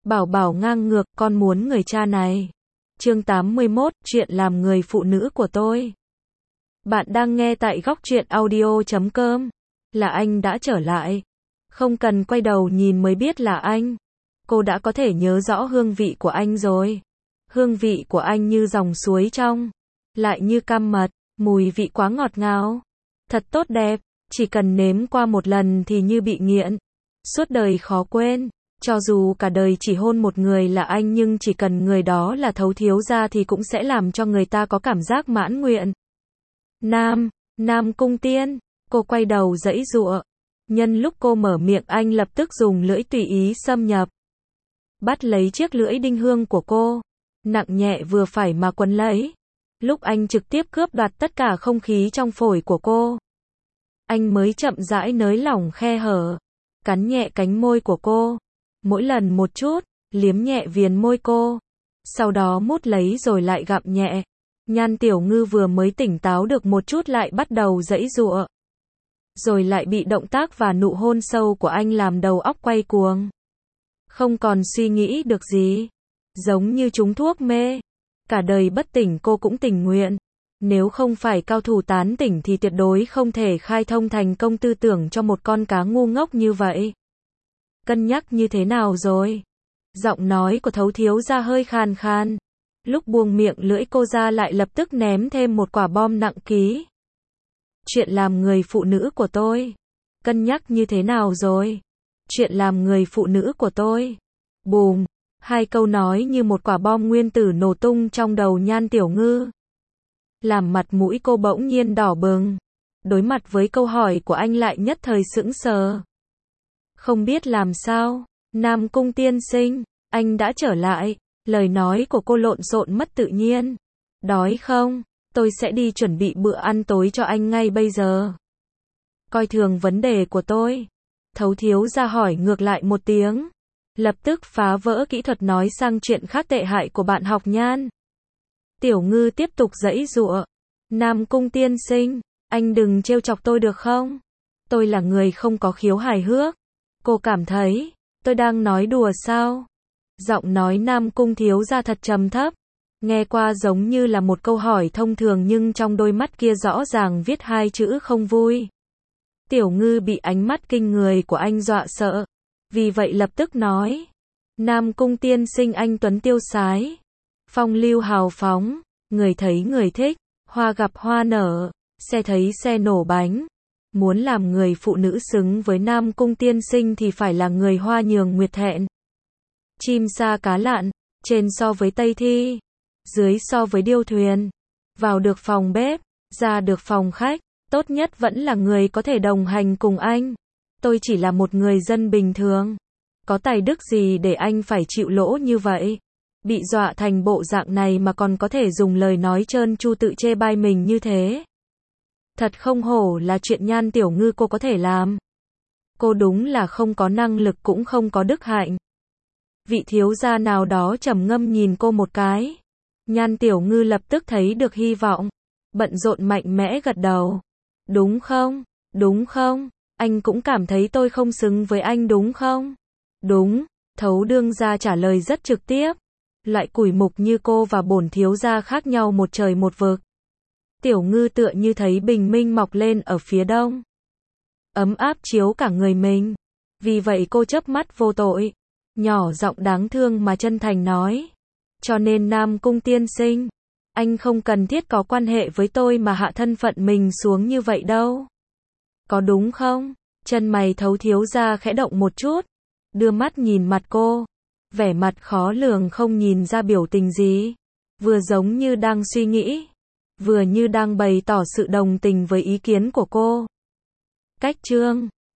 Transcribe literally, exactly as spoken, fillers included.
Bảo bảo ngang ngược, con muốn người cha này. Chương tám mươi mốt, chuyện làm người phụ nữ của tôi. Bạn đang nghe tại góc truyện audio chấm com. Là anh đã trở lại. Không cần quay đầu nhìn mới biết là anh. Cô đã có thể nhớ rõ hương vị của anh rồi. Hương vị của anh như dòng suối trong, lại như cam mật, mùi vị quá ngọt ngào. Thật tốt đẹp, chỉ cần nếm qua một lần thì như bị nghiện. Suốt đời khó quên. Cho dù cả đời chỉ hôn một người là anh, nhưng chỉ cần người đó là Thấu thiếu gia thì cũng sẽ làm cho người ta có cảm giác mãn nguyện. Nam, Nam Cung Tiên, cô quay đầu giãy giụa. Nhân lúc cô mở miệng, anh lập tức dùng lưỡi tùy ý xâm nhập. Bắt lấy chiếc lưỡi đinh hương của cô, nặng nhẹ vừa phải mà quấn lấy. Lúc anh trực tiếp cướp đoạt tất cả không khí trong phổi của cô, anh mới chậm rãi nới lỏng khe hở, cắn nhẹ cánh môi của cô. Mỗi lần một chút, liếm nhẹ viền môi cô, sau đó mút lấy rồi lại gặm nhẹ. Nhan Tiểu Ngư vừa mới tỉnh táo được một chút lại bắt đầu giãy giụa. Rồi lại bị động tác và nụ hôn sâu của anh làm đầu óc quay cuồng. Không còn suy nghĩ được gì. Giống như trúng thuốc mê. Cả đời bất tỉnh cô cũng tình nguyện. Nếu không phải cao thủ tán tỉnh thì tuyệt đối không thể khai thông thành công tư tưởng cho một con cá ngu ngốc như vậy. Cân nhắc như thế nào rồi? Giọng nói của Thấu thiếu gia hơi khàn khàn. Lúc buông miệng lưỡi cô ra lại lập tức ném thêm một quả bom nặng ký. Chuyện làm người phụ nữ của tôi. Cân nhắc như thế nào rồi? Chuyện làm người phụ nữ của tôi. Bùm. Hai câu nói như một quả bom nguyên tử nổ tung trong đầu Nhan Tiểu Ngư. Làm mặt mũi cô bỗng nhiên đỏ bừng. Đối mặt với câu hỏi của anh lại nhất thời sững sờ. Không biết làm sao. Nam Cung tiên sinh, anh đã trở lại. Lời nói của cô lộn xộn mất tự nhiên. Đói không? Tôi sẽ đi chuẩn bị bữa ăn tối cho anh ngay bây giờ. Coi thường vấn đề của tôi. Thấu thiếu gia hỏi ngược lại một tiếng. Lập tức phá vỡ kỹ thuật nói sang chuyện khác tệ hại của bạn học Nhan. Tiểu Ngư tiếp tục giãy giụa. Nam Cung tiên sinh, anh đừng trêu chọc tôi được không? Tôi là người không có khiếu hài hước. Cô cảm thấy tôi đang nói đùa sao? Giọng nói Nam Cung thiếu gia thật trầm thấp, nghe qua giống như là một câu hỏi thông thường, nhưng trong đôi mắt kia rõ ràng viết hai chữ không vui. Tiểu Ngư bị ánh mắt kinh người của anh dọa sợ, vì vậy lập tức nói: Nam Cung tiên sinh anh tuấn tiêu sái, phong lưu hào phóng, người thấy người thích, hoa gặp hoa nở, xe thấy xe nổ bánh. Muốn làm người phụ nữ xứng với Nam Cung tiên sinh thì phải là người hoa nhường nguyệt thẹn. Chim sa cá lặn, trên so với Tây Thi, dưới so với điêu thuyền. Vào được phòng bếp, ra được phòng khách, tốt nhất vẫn là người có thể đồng hành cùng anh. Tôi chỉ là một người dân bình thường. Có tài đức gì để anh phải chịu lỗ như vậy? Bị dọa thành bộ dạng này mà còn có thể dùng lời nói trơn tru tự chê bai mình như thế. Thật không hổ là chuyện Nhan Tiểu Ngư cô có thể làm. Cô đúng là không có năng lực cũng không có đức hạnh. Vị thiếu gia nào đó trầm ngâm nhìn cô một cái. Nhan Tiểu Ngư lập tức thấy được hy vọng. Bận rộn mạnh mẽ gật đầu. Đúng không? Đúng không? Anh cũng cảm thấy tôi không xứng với anh đúng không? Đúng. Thấu đương gia trả lời rất trực tiếp. Loại củi mục như cô và bổn thiếu gia khác nhau một trời một vực. Tiểu Ngư tựa như thấy bình minh mọc lên ở phía đông, ấm áp chiếu cả người mình. Vì vậy cô chớp mắt vô tội, nhỏ giọng đáng thương mà chân thành nói: cho nên Nam Cung tiên sinh, anh không cần thiết có quan hệ với tôi mà hạ thân phận mình xuống như vậy đâu. Có đúng không? Chân mày Thấu thiếu gia khẽ động một chút, đưa mắt nhìn mặt cô, vẻ mặt khó lường không nhìn ra biểu tình gì, vừa giống như đang suy nghĩ, vừa như đang bày tỏ sự đồng tình với ý kiến của cô. Cách chương